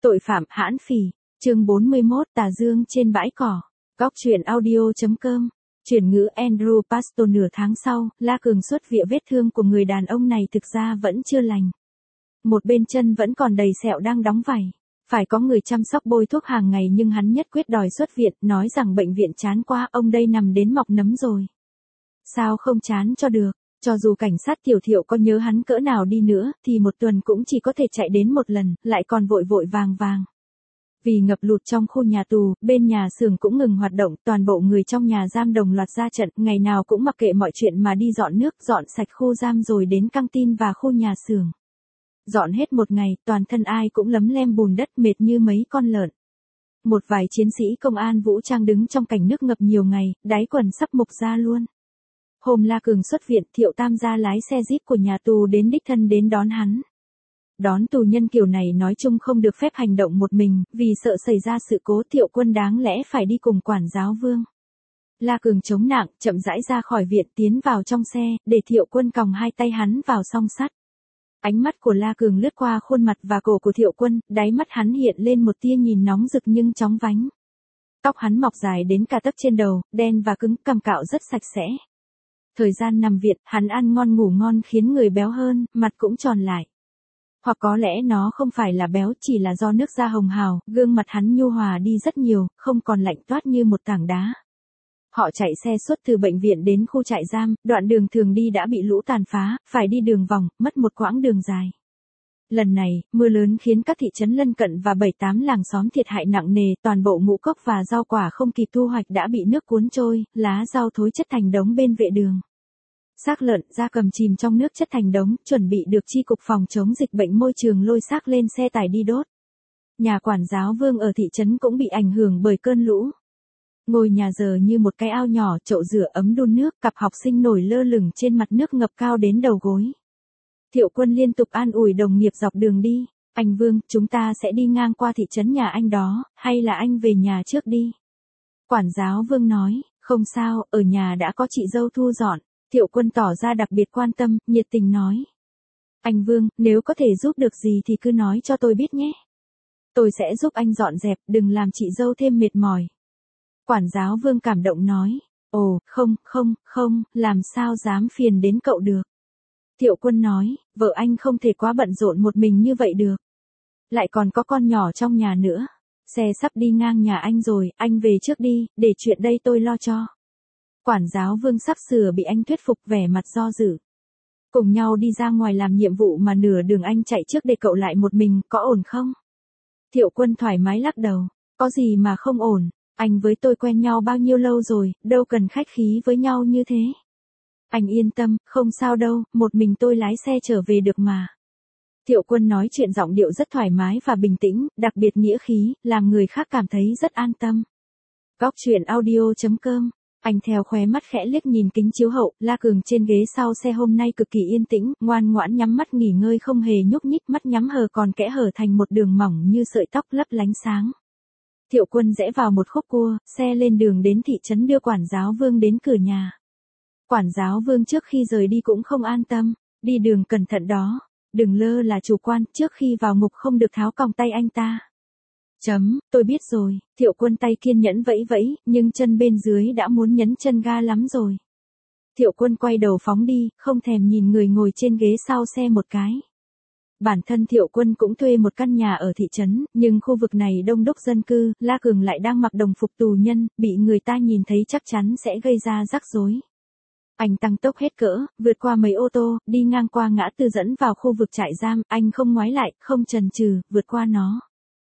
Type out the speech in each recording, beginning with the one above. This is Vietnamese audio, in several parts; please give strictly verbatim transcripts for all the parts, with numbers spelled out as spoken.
Tội phạm hãn phỉ, chương bốn mươi mốt Tà Dương trên bãi cỏ. Góc truyện audio.com. Chuyển ngữ Andrew Pastor. Nửa tháng sau, La Cường xuất viện. Vết thương của người đàn ông này thực ra vẫn chưa lành. Một bên chân vẫn còn đầy sẹo đang đóng vảy. Phải có người chăm sóc bôi thuốc hàng ngày, nhưng hắn nhất quyết đòi xuất viện, nói rằng bệnh viện chán quá, ông đây nằm đến mọc nấm rồi. Sao không chán cho được? Cho dù cảnh sát Tiểu Thiệu có nhớ hắn cỡ nào đi nữa, thì một tuần cũng chỉ có thể chạy đến một lần, lại còn vội vội vàng vàng. Vì ngập lụt trong khu nhà tù, bên nhà xưởng cũng ngừng hoạt động, toàn bộ người trong nhà giam đồng loạt ra trận, ngày nào cũng mặc kệ mọi chuyện mà đi dọn nước, dọn sạch khu giam rồi đến căng tin và khu nhà xưởng. Dọn hết một ngày, toàn thân ai cũng lấm lem bùn đất, mệt như mấy con lợn. Một vài chiến sĩ công an vũ trang đứng trong cảnh nước ngập nhiều ngày, đáy quần sắp mục ra luôn. Hôm La Cường xuất viện, Thiệu Tam gia lái xe jeep của nhà tù đến đích thân đến đón hắn. Đón tù nhân kiểu này nói chung không được phép hành động một mình, vì sợ xảy ra sự cố. Thiệu Quân đáng lẽ phải đi cùng quản giáo Vương. La Cường chống nặng, chậm rãi ra khỏi viện, tiến vào trong xe, để Thiệu Quân còng hai tay hắn vào song sắt. Ánh mắt của La Cường lướt qua khuôn mặt và cổ của Thiệu Quân, đáy mắt hắn hiện lên một tia nhìn nóng rực nhưng chóng vánh. Tóc hắn mọc dài đến cả tấc trên đầu, đen và cứng, cằm cạo rất sạch sẽ. Thời gian nằm viện, hắn ăn ngon ngủ ngon khiến người béo hơn, mặt cũng tròn lại. Hoặc có lẽ nó không phải là béo, chỉ là do nước da hồng hào, gương mặt hắn nhu hòa đi rất nhiều, không còn lạnh toát như một tảng đá. Họ chạy xe suốt từ bệnh viện đến khu trại giam, đoạn đường thường đi đã bị lũ tàn phá, phải đi đường vòng, mất một quãng đường dài. Lần này, mưa lớn khiến các thị trấn lân cận và bảy tám làng xóm thiệt hại nặng nề, toàn bộ ngũ cốc và rau quả không kịp thu hoạch đã bị nước cuốn trôi, lá rau thối chất thành đống bên vệ đường. Xác lợn, gia cầm chìm trong nước chất thành đống, chuẩn bị được chi cục phòng chống dịch bệnh môi trường lôi xác lên xe tải đi đốt. Nhà quản giáo Vương ở thị trấn cũng bị ảnh hưởng bởi cơn lũ. Ngôi nhà giờ như một cái ao nhỏ, chậu rửa ấm đun nước, cặp học sinh nổi lơ lửng trên mặt nước ngập cao đến đầu gối. Thiệu Quân liên tục an ủi đồng nghiệp dọc đường đi. Anh Vương, chúng ta sẽ đi ngang qua thị trấn nhà anh đó, hay là anh về nhà trước đi? Quản giáo Vương nói, không sao, ở nhà đã có chị dâu thu dọn. Thiệu Quân tỏ ra đặc biệt quan tâm, nhiệt tình nói. Anh Vương, nếu có thể giúp được gì thì cứ nói cho tôi biết nhé. Tôi sẽ giúp anh dọn dẹp, đừng làm chị dâu thêm mệt mỏi. Quản giáo Vương cảm động nói. Ồ, không, không, không, làm sao dám phiền đến cậu được. Thiệu Quân nói, vợ anh không thể quá bận rộn một mình như vậy được. Lại còn có con nhỏ trong nhà nữa. Xe sắp đi ngang nhà anh rồi, anh về trước đi, để chuyện đây tôi lo cho. Quản giáo Vương sắp sửa bị anh thuyết phục, vẻ mặt do dự. Cùng nhau đi ra ngoài làm nhiệm vụ mà nửa đường anh chạy trước để cậu lại một mình, có ổn không? Thiệu Quân thoải mái lắc đầu, có gì mà không ổn, anh với tôi quen nhau bao nhiêu lâu rồi, đâu cần khách khí với nhau như thế. Anh yên tâm, không sao đâu, một mình tôi lái xe trở về được mà. Thiệu Quân nói chuyện giọng điệu rất thoải mái và bình tĩnh, đặc biệt nghĩa khí, làm người khác cảm thấy rất an tâm. Góc truyện audio.com. Anh theo khóe mắt khẽ liếc nhìn kính chiếu hậu, La Cường trên ghế sau xe hôm nay cực kỳ yên tĩnh, ngoan ngoãn nhắm mắt nghỉ ngơi không hề nhúc nhích, mắt nhắm hờ còn kẽ hở thành một đường mỏng như sợi tóc lấp lánh sáng. Thiệu Quân rẽ vào một khúc cua, xe lên đường đến thị trấn đưa quản giáo Vương đến cửa nhà. Quản giáo Vương trước khi rời đi cũng không an tâm, đi đường cẩn thận đó, đừng lơ là chủ quan, trước khi vào ngục không được tháo còng tay anh ta. Chấm, tôi biết rồi. Thiệu Quân tay kiên nhẫn vẫy vẫy, nhưng chân bên dưới đã muốn nhấn chân ga lắm rồi. Thiệu Quân quay đầu phóng đi, không thèm nhìn người ngồi trên ghế sau xe một cái. Bản thân Thiệu Quân cũng thuê một căn nhà ở thị trấn, nhưng khu vực này đông đúc dân cư, La Cường lại đang mặc đồng phục tù nhân, bị người ta nhìn thấy chắc chắn sẽ gây ra rắc rối. Anh tăng tốc hết cỡ, vượt qua mấy ô tô, đi ngang qua ngã tư dẫn vào khu vực trại giam, anh không ngoái lại, không chần chừ, vượt qua nó.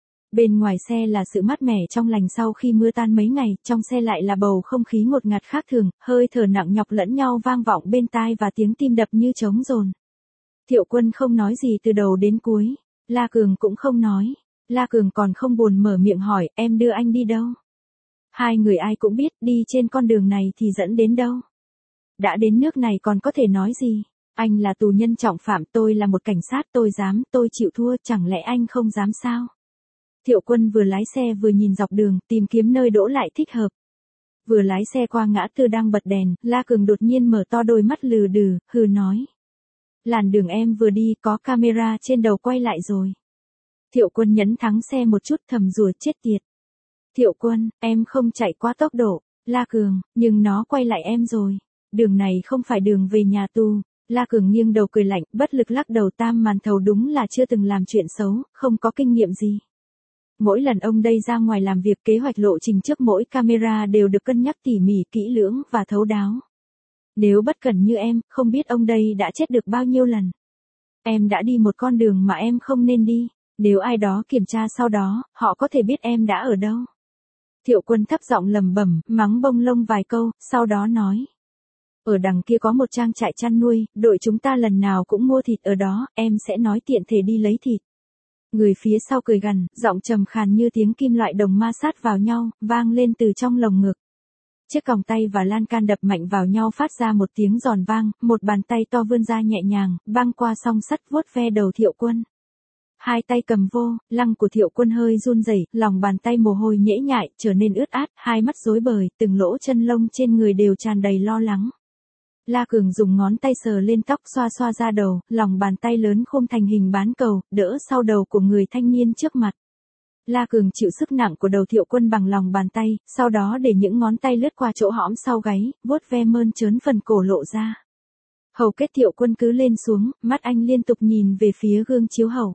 Bên ngoài xe là sự mát mẻ trong lành sau khi mưa tan mấy ngày, trong xe lại là bầu không khí ngột ngạt khác thường, hơi thở nặng nhọc lẫn nhau vang vọng bên tai và tiếng tim đập như trống dồn. Thiệu Quân không nói gì từ đầu đến cuối, La Cường cũng không nói. La Cường còn không buồn mở miệng hỏi, em đưa anh đi đâu? Hai người ai cũng biết, đi trên con đường này thì dẫn đến đâu? Đã đến nước này còn có thể nói gì? Anh là tù nhân trọng phạm, tôi là một cảnh sát, tôi dám, tôi chịu thua, chẳng lẽ anh không dám sao? Thiệu Quân vừa lái xe vừa nhìn dọc đường, tìm kiếm nơi đỗ lại thích hợp. Vừa lái xe qua ngã tư đang bật đèn, La Cường đột nhiên mở to đôi mắt lừ đừ, hừ nói. Làn đường em vừa đi có camera trên đầu quay lại rồi. Thiệu Quân nhấn thắng xe một chút thầm rủa chết tiệt. Thiệu Quân, em không chạy quá tốc độ. La Cường, nhưng nó quay lại em rồi. Đường này không phải đường về nhà tù. La Cường nghiêng đầu cười lạnh, bất lực lắc đầu. Tam Màn Thầu đúng là chưa từng làm chuyện xấu, không có kinh nghiệm gì. Mỗi lần ông đây ra ngoài làm việc, kế hoạch lộ trình trước mỗi camera đều được cân nhắc tỉ mỉ, kỹ lưỡng và thấu đáo. Nếu bất cẩn như em, không biết ông đây đã chết được bao nhiêu lần. Em đã đi một con đường mà em không nên đi. Nếu ai đó kiểm tra sau đó, họ có thể biết em đã ở đâu. Thiệu Quân thấp giọng lẩm bẩm, mắng bông lông vài câu, sau đó nói. Ở đằng kia có một trang trại chăn nuôi, đội chúng ta lần nào cũng mua thịt ở đó, em sẽ nói tiện thể đi lấy thịt. Người phía sau cười gằn, giọng trầm khàn như tiếng kim loại đồng ma sát vào nhau, vang lên từ trong lồng ngực. Chiếc còng tay và lan can đập mạnh vào nhau phát ra một tiếng giòn vang, một bàn tay to vươn ra nhẹ nhàng, băng qua song sắt vuốt ve đầu Thiệu Quân. Hai tay cầm vô, lăng của Thiệu Quân hơi run rẩy, lòng bàn tay mồ hôi nhễ nhại, trở nên ướt át, hai mắt rối bời, từng lỗ chân lông trên người đều tràn đầy lo lắng. La Cường dùng ngón tay sờ lên tóc xoa xoa ra đầu, lòng bàn tay lớn khôm thành hình bán cầu, đỡ sau đầu của người thanh niên trước mặt. La Cường chịu sức nặng của đầu Thiệu Quân bằng lòng bàn tay, sau đó để những ngón tay lướt qua chỗ hõm sau gáy, vuốt ve mơn trớn phần cổ lộ ra. Hầu kết Thiệu Quân cứ lên xuống, mắt anh liên tục nhìn về phía gương chiếu hậu.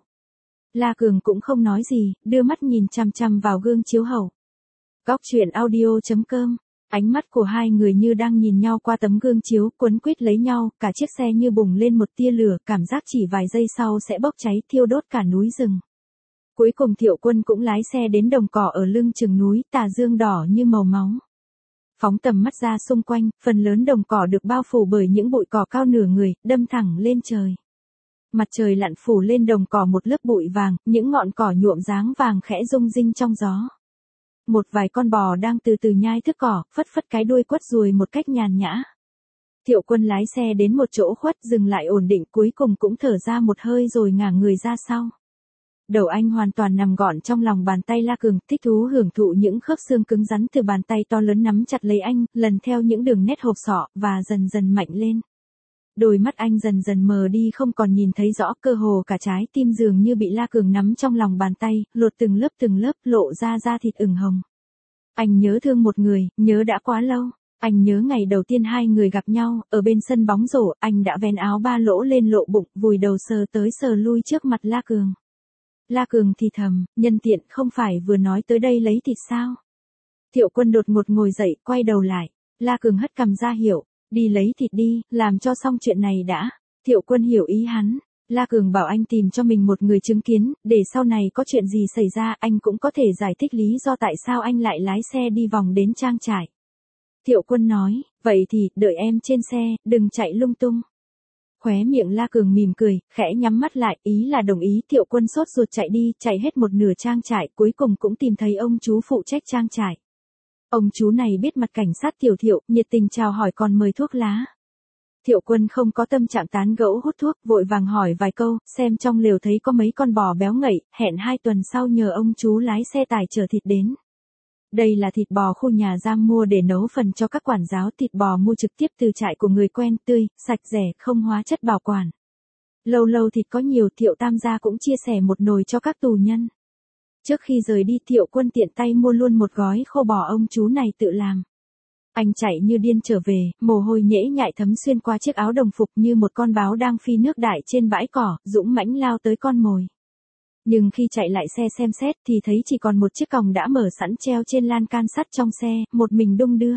La Cường cũng không nói gì, đưa mắt nhìn chằm chằm vào gương chiếu hậu. Góc truyện audio chấm com. Ánh mắt của hai người như đang nhìn nhau qua tấm gương chiếu, quấn quýt lấy nhau, cả chiếc xe như bùng lên một tia lửa, cảm giác chỉ vài giây sau sẽ bốc cháy, thiêu đốt cả núi rừng. Cuối cùng Thiệu Quân cũng lái xe đến đồng cỏ ở lưng chừng núi, tà dương đỏ như màu máu. Phóng tầm mắt ra xung quanh, phần lớn đồng cỏ được bao phủ bởi những bụi cỏ cao nửa người, đâm thẳng lên trời. Mặt trời lặn phủ lên đồng cỏ một lớp bụi vàng, những ngọn cỏ nhuộm dáng vàng khẽ rung rinh trong gió. Một vài con bò đang từ từ nhai thức cỏ, phất phất cái đuôi quất ruồi một cách nhàn nhã. Thiệu Quân lái xe đến một chỗ khuất, dừng lại ổn định, cuối cùng cũng thở ra một hơi rồi ngả người ra sau. Đầu anh hoàn toàn nằm gọn trong lòng bàn tay La Cường, thích thú hưởng thụ những khớp xương cứng rắn từ bàn tay to lớn nắm chặt lấy anh, lần theo những đường nét hộp sọ, và dần dần mạnh lên. Đôi mắt anh dần dần mờ đi, không còn nhìn thấy rõ, cơ hồ cả trái tim dường như bị La Cường nắm trong lòng bàn tay, lột từng lớp từng lớp, lộ ra da thịt ửng hồng. Anh nhớ thương một người, nhớ đã quá lâu. Anh nhớ ngày đầu tiên hai người gặp nhau, ở bên sân bóng rổ, anh đã vén áo ba lỗ lên lộ bụng, vùi đầu sờ tới sờ lui trước mặt La Cường. La Cường thì thầm, nhân tiện, không phải vừa nói tới đây lấy thịt sao? Thiệu Quân đột ngột ngồi dậy, quay đầu lại. La Cường hất cằm ra hiệu, đi lấy thịt đi, làm cho xong chuyện này đã. Thiệu Quân hiểu ý hắn. La Cường bảo anh tìm cho mình một người chứng kiến, để sau này có chuyện gì xảy ra anh cũng có thể giải thích lý do tại sao anh lại lái xe đi vòng đến trang trại. Thiệu Quân nói, vậy thì, đợi em trên xe, đừng chạy lung tung. Khóe miệng La Cường mỉm cười, khẽ nhắm mắt lại, ý là đồng ý. Thiệu Quân sốt ruột chạy đi, chạy hết một nửa trang trại, cuối cùng cũng tìm thấy ông chú phụ trách trang trại. Ông chú này biết mặt cảnh sát Tiểu Thiệu, nhiệt tình chào hỏi còn mời thuốc lá. Thiệu Quân không có tâm trạng tán gẫu hút thuốc, vội vàng hỏi vài câu, xem trong lều thấy có mấy con bò béo ngậy, hẹn hai tuần sau nhờ ông chú lái xe tải chở thịt đến. Đây là thịt bò khu nhà giam mua để nấu phần cho các quản giáo, thịt bò mua trực tiếp từ trại của người quen, tươi, sạch rẻ, không hóa chất bảo quản. Lâu lâu thịt có nhiều, Thiệu Tam gia cũng chia sẻ một nồi cho các tù nhân. Trước khi rời đi, Thiệu Quân tiện tay mua luôn một gói khô bò ông chú này tự làm. Anh chạy như điên trở về, mồ hôi nhễ nhại thấm xuyên qua chiếc áo đồng phục như một con báo đang phi nước đại trên bãi cỏ, dũng mãnh lao tới con mồi. Nhưng khi chạy lại xe xem xét thì thấy chỉ còn một chiếc còng đã mở sẵn treo trên lan can sắt trong xe, một mình đung đưa.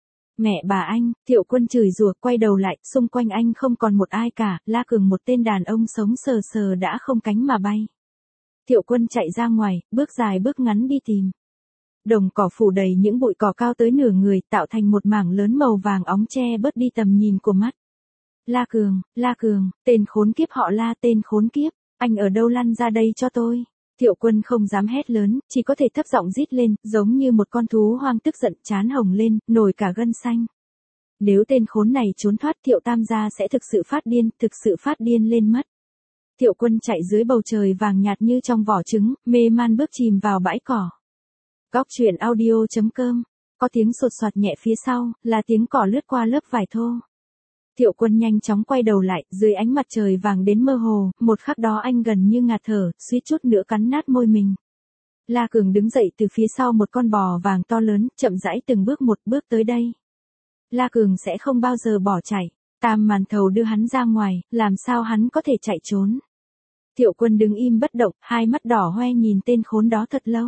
Mẹ bà anh, Thiệu Quân chửi rủa, quay đầu lại, xung quanh anh không còn một ai cả, La Cường một tên đàn ông sống sờ sờ đã không cánh mà bay. Thiệu Quân chạy ra ngoài, bước dài bước ngắn đi tìm. Đồng cỏ phủ đầy những bụi cỏ cao tới nửa người, tạo thành một mảng lớn màu vàng óng che bớt đi tầm nhìn của mắt. La Cường, La Cường, tên khốn kiếp họ La, tên khốn kiếp, anh ở đâu, lăn ra đây cho tôi. Thiệu Quân không dám hét lớn, chỉ có thể thấp giọng rít lên, giống như một con thú hoang tức giận, trán hồng lên, nổi cả gân xanh. Nếu tên khốn này trốn thoát, Thiệu Tam gia sẽ thực sự phát điên, thực sự phát điên lên mất. Thiệu Quân chạy dưới bầu trời vàng nhạt như trong vỏ trứng, mê man bước chìm vào bãi cỏ. Góc truyện audio chấm com. Có tiếng sột soạt nhẹ phía sau, là tiếng cỏ lướt qua lớp vải thô. Thiệu Quân nhanh chóng quay đầu lại, dưới ánh mặt trời vàng đến mơ hồ, một khắc đó anh gần như ngạt thở, suýt chút nữa cắn nát môi mình. La Cường đứng dậy từ phía sau một con bò vàng to lớn, chậm rãi từng bước một bước tới đây. La Cường sẽ không bao giờ bỏ chạy. Tam Màn Thầu đưa hắn ra ngoài, làm sao hắn có thể chạy trốn. Thiệu Quân đứng im bất động, hai mắt đỏ hoe nhìn tên khốn đó thật lâu.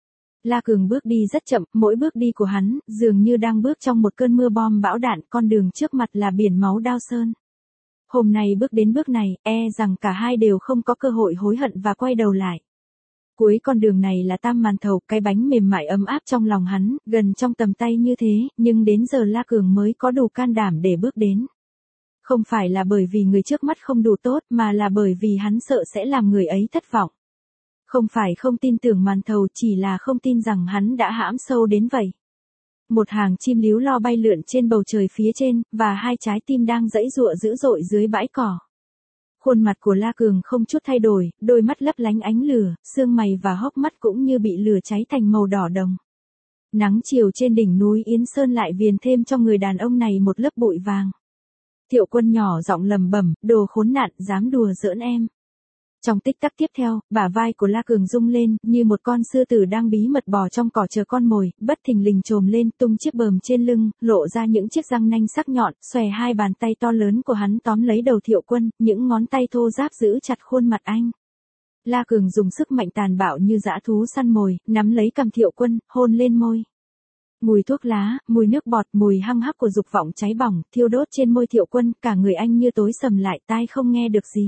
La Cường bước đi rất chậm, mỗi bước đi của hắn, dường như đang bước trong một cơn mưa bom bão đạn, con đường trước mặt là biển máu đao sơn. Hôm nay bước đến bước này, e rằng cả hai đều không có cơ hội hối hận và quay đầu lại. Cuối con đường này là Tam Màn Thầu, cái bánh mềm mại ấm áp trong lòng hắn, gần trong tầm tay như thế, nhưng đến giờ La Cường mới có đủ can đảm để bước đến. Không phải là bởi vì người trước mắt không đủ tốt, mà là bởi vì hắn sợ sẽ làm người ấy thất vọng. Không phải không tin tưởng Màn Thầu, chỉ là không tin rằng hắn đã hãm sâu đến vậy. Một hàng chim líu lo bay lượn trên bầu trời phía trên, và hai trái tim đang giãy giụa dữ dội dưới bãi cỏ. Khuôn mặt của La Cường không chút thay đổi, đôi mắt lấp lánh ánh lửa, xương mày và hốc mắt cũng như bị lửa cháy thành màu đỏ đồng. Nắng chiều trên đỉnh núi Yến Sơn lại viền thêm cho người đàn ông này một lớp bụi vàng. Thiệu Quân nhỏ giọng lầm bẩm, đồ khốn nạn, dám đùa giỡn em. Trong tích tắc tiếp theo, bả vai của La Cường rung lên, như một con sư tử đang bí mật bò trong cỏ chờ con mồi, bất thình lình trồm lên, tung chiếc bờm trên lưng, lộ ra những chiếc răng nanh sắc nhọn, xòe hai bàn tay to lớn của hắn tóm lấy đầu Thiệu Quân, những ngón tay thô ráp giữ chặt khuôn mặt anh. La Cường dùng sức mạnh tàn bạo như dã thú săn mồi, nắm lấy cằm Thiệu Quân, hôn lên môi. Mùi thuốc lá, mùi nước bọt, mùi hăng hắc của dục vọng cháy bỏng, thiêu đốt trên môi Thiệu Quân, cả người anh như tối sầm lại, tai không nghe được gì.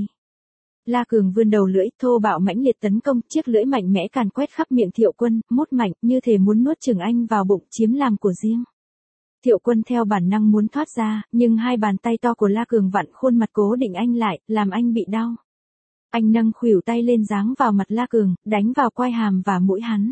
La Cường vươn đầu lưỡi, thô bạo mãnh liệt tấn công, chiếc lưỡi mạnh mẽ càn quét khắp miệng Thiệu Quân, mút mạnh, như thể muốn nuốt chửng anh vào bụng, chiếm làm của riêng. Thiệu Quân theo bản năng muốn thoát ra, nhưng hai bàn tay to của La Cường vặn khuôn mặt cố định anh lại, làm anh bị đau. Anh nâng khuỷu tay lên giáng vào mặt La Cường, đánh vào quai hàm và mũi hắn.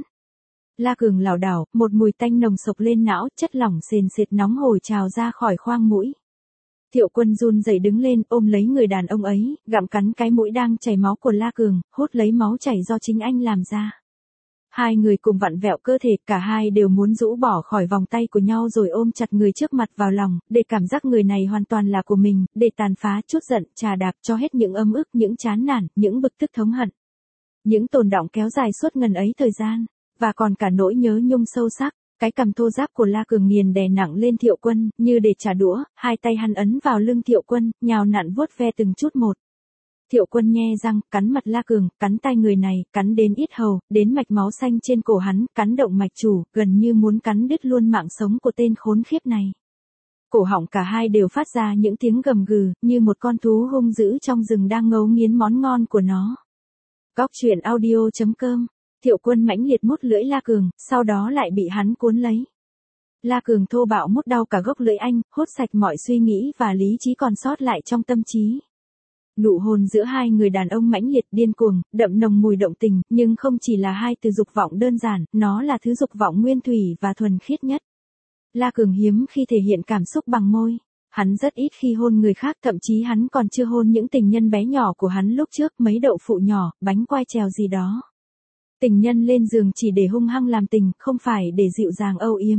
La Cường lảo đảo, một mùi tanh nồng sộc lên não, chất lỏng sền sệt nóng hổi trào ra khỏi khoang mũi. Thiệu Quân run rẩy đứng lên, ôm lấy người đàn ông ấy, gặm cắn cái mũi đang chảy máu của La Cường, hút lấy máu chảy do chính anh làm ra. Hai người cùng vặn vẹo cơ thể, cả hai đều muốn rũ bỏ khỏi vòng tay của nhau rồi ôm chặt người trước mặt vào lòng, để cảm giác người này hoàn toàn là của mình, để tàn phá chút giận, trà đạp cho hết những âm ức, những chán nản, những bực tức thống hận. Những tồn đọng kéo dài suốt ngần ấy thời gian, và còn cả nỗi nhớ nhung sâu sắc. Cái cằm thô ráp của La Cường nghiền đè nặng lên Thiệu Quân, như để trả đũa, hai tay hắn ấn vào lưng Thiệu Quân, nhào nặn vuốt ve từng chút một. Thiệu Quân nhe răng, cắn mặt La Cường, cắn tai người này, cắn đến yết hầu, đến mạch máu xanh trên cổ hắn, cắn động mạch chủ, gần như muốn cắn đứt luôn mạng sống của tên khốn khiếp này. Cổ họng cả hai đều phát ra những tiếng gầm gừ, như một con thú hung dữ trong rừng đang ngấu nghiến món ngon của nó. Góc truyện audio chấm com. Thiệu Quân mãnh liệt mút lưỡi La Cường, sau đó lại bị hắn cuốn lấy. La Cường thô bạo mút đau cả gốc lưỡi anh, hút sạch mọi suy nghĩ và lý trí còn sót lại trong tâm trí. Nụ hôn giữa hai người đàn ông mãnh liệt điên cuồng, đậm nồng mùi động tình, nhưng không chỉ là hai từ dục vọng đơn giản, nó là thứ dục vọng nguyên thủy và thuần khiết nhất. La Cường hiếm khi thể hiện cảm xúc bằng môi. Hắn rất ít khi hôn người khác, thậm chí hắn còn chưa hôn những tình nhân bé nhỏ của hắn lúc trước, mấy đậu phụ nhỏ, bánh quai trèo gì đó. Tình nhân lên giường chỉ để hung hăng làm tình, không phải để dịu dàng âu yếm.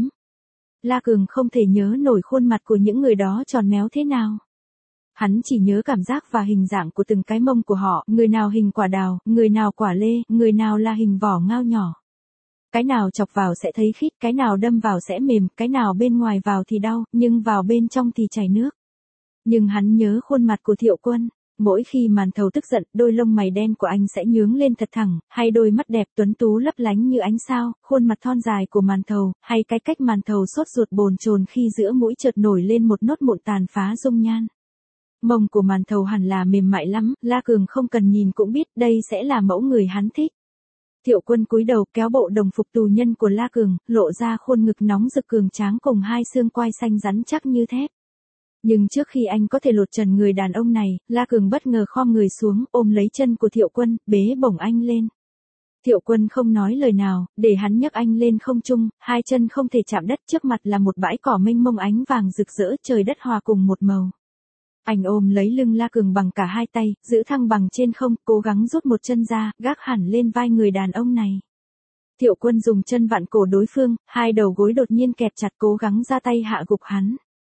La Cường không thể nhớ nổi khuôn mặt của những người đó tròn méo thế nào. Hắn chỉ nhớ cảm giác và hình dạng của từng cái mông của họ, người nào hình quả đào, người nào quả lê, người nào là hình vỏ ngao nhỏ. Cái nào chọc vào sẽ thấy khít, cái nào đâm vào sẽ mềm, cái nào bên ngoài vào thì đau, nhưng vào bên trong thì chảy nước. Nhưng hắn nhớ khuôn mặt của Thiệu Quân. Mỗi khi Màn Thầu tức giận, đôi lông mày đen của anh sẽ nhướng lên thật thẳng, hay đôi mắt đẹp tuấn tú lấp lánh như ánh sao, khuôn mặt thon dài của Màn Thầu, hay cái cách Màn Thầu sốt ruột bồn chồn khi giữa mũi chợt nổi lên một nốt mụn tàn phá dung nhan. Mông của Màn Thầu hẳn là mềm mại lắm, La Cường không cần nhìn cũng biết đây sẽ là mẫu người hắn thích. Thiệu Quân cúi đầu kéo bộ đồng phục tù nhân của La Cường, lộ ra khuôn ngực nóng rực cường tráng cùng hai xương quai xanh rắn chắc như thép. Nhưng trước khi anh có thể lột trần người đàn ông này, La Cường bất ngờ khom người xuống, ôm lấy chân của Thiệu Quân, bế bổng anh lên. Thiệu Quân không nói lời nào, để hắn nhấc anh lên không trung, hai chân không thể chạm đất, trước mặt là một bãi cỏ mênh mông ánh vàng rực rỡ, trời đất hòa cùng một màu. Anh ôm lấy lưng La Cường bằng cả hai tay, giữ thăng bằng trên không, cố gắng rút một chân ra, gác hẳn lên vai người đàn ông này. Thiệu Quân dùng chân vặn cổ đối phương, hai đầu gối đột nhiên kẹp chặt, cố gắng ra tay hạ gục hắn.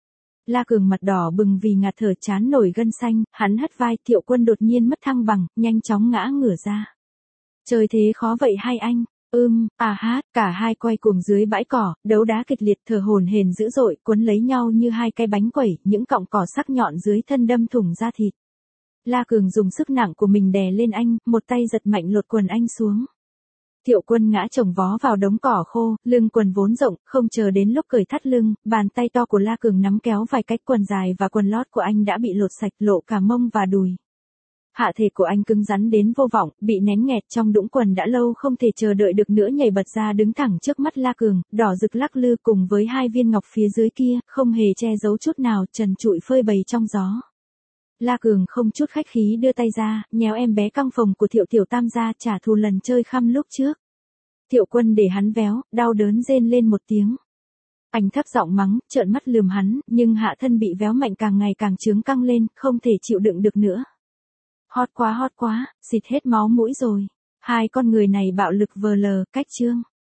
La Cường mặt đỏ bừng vì ngạt thở chán nổi gân xanh, hắn hất vai, Thiệu Quân đột nhiên mất thăng bằng, nhanh chóng ngã ngửa ra. Trời thế khó vậy hai anh, ưm, à hát, cả hai quay cuồng dưới bãi cỏ, đấu đá kịch liệt thở hổn hển dữ dội, quấn lấy nhau như hai cái bánh quẩy, những cọng cỏ sắc nhọn dưới thân đâm thủng da thịt. La Cường dùng sức nặng của mình đè lên anh, một tay giật mạnh lột quần anh xuống. Thiệu Quân ngã chồng vó vào đống cỏ khô, lưng quần vốn rộng, không chờ đến lúc cởi thắt lưng, bàn tay to của La Cường nắm kéo vài cách quần dài và quần lót của anh đã bị lột sạch, lộ cả mông và đùi. Hạ thể của anh cứng rắn đến vô vọng, bị nén nghẹt trong đũng quần đã lâu không thể chờ đợi được nữa nhảy bật ra đứng thẳng trước mắt La Cường, đỏ rực lắc lư cùng với hai viên ngọc phía dưới kia, không hề che giấu chút nào, trần trụi phơi bày trong gió. La Cường không chút khách khí đưa tay ra, nhéo em bé căng phồng của Thiệu Tiểu Tam ra trả thù lần chơi khăm lúc trước. Thiệu Quân để hắn véo, đau đớn rên lên một tiếng. Anh thấp giọng mắng, trợn mắt lườm hắn, nhưng hạ thân bị véo mạnh càng ngày càng trướng căng lên, không thể chịu đựng được nữa. Hot quá hot quá, xịt hết máu mũi rồi. Hai con người này bạo lực vờ lờ, cách trương.